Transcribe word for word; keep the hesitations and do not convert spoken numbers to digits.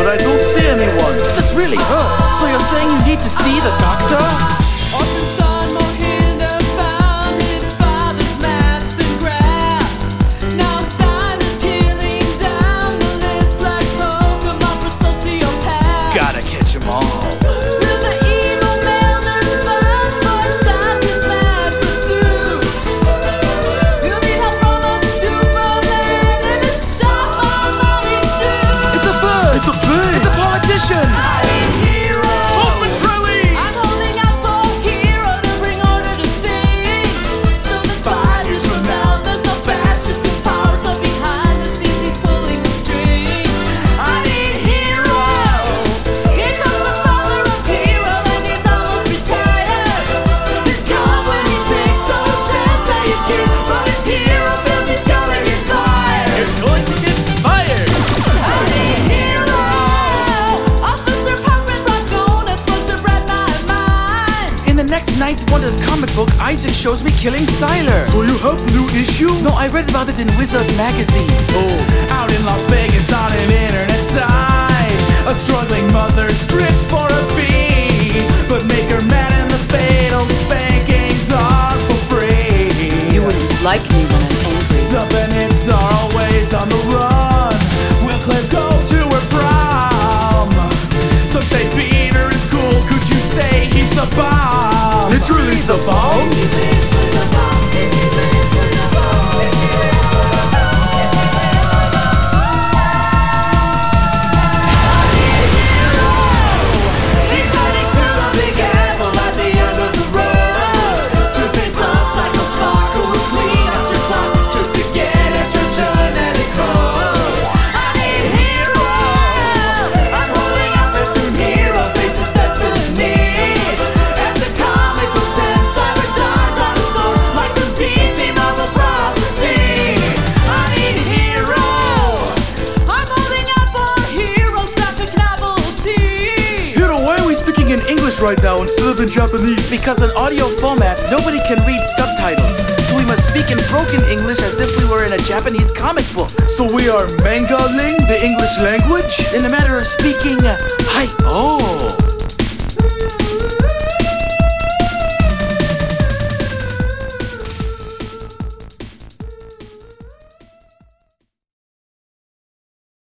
I don't see anyone. This really hurts. So you're saying you need to see the doctor? Orphan son Mohinder found his father's maps and graphs. Now Silas killing down the list like Pokemon for sociopaths. Gotta catch 'em all. Will the evil Milner SpongeBob stop his mad pursuit? You'll need help from a Superman in a shop on money suit. It's a bird! It's a bird! It's a politician! I need hero. Oh, Petrelli! I'm holding out for a hero to bring order to things. So that five years from now, there's no fascists in power. So behind the scenes, he's pulling the strings. I need hero. Here comes the father of hero, and he's almost retired. He's gone when he's big, so sensei is kid. But his hero feels he's gonna get fired. You're going to get fired! I need hero. Officer Pumpkin brought donuts, must have read my mind. In the next Ninth Wonders comic book, Isaac shows me killing Sylar. So you have the new issue? No, I read about it in Wizard magazine. Oh. Out in Las Vegas on an internet site, a struggling mother strips for a fee, but make her mad and the fatal spankings are for free. You wouldn't like me when I'm angry. The Bennetts are always on the run. Will Claire go to her prom? Some say Peter is cool, could you say he's the bomb? Literally the bomb? Is he lives with the bomb? Is he lives with the bomb? Is he lives with the bomb? Is he lives with the bomb? I need a hero. He's heading to the Big Apple at the end of the road. To face the Psycho Sparkle will clean out your plot just to get at your genetic code. I need a hero. I'm holding out the two hero faces destiny. At the comic book stand, Cyber dies on a sword like some D C Marvel prophecy. I need a hero. I'm holding out for heroes, graphic novelty. Hiro, why are we speaking in English right now instead of in Japanese? Because in audio format, nobody can read subtitles. So we must speak in broken English as if we were in a Japanese comic book. So we are Mangaling, the English language? In a matter of speaking, uh, hi. Oh.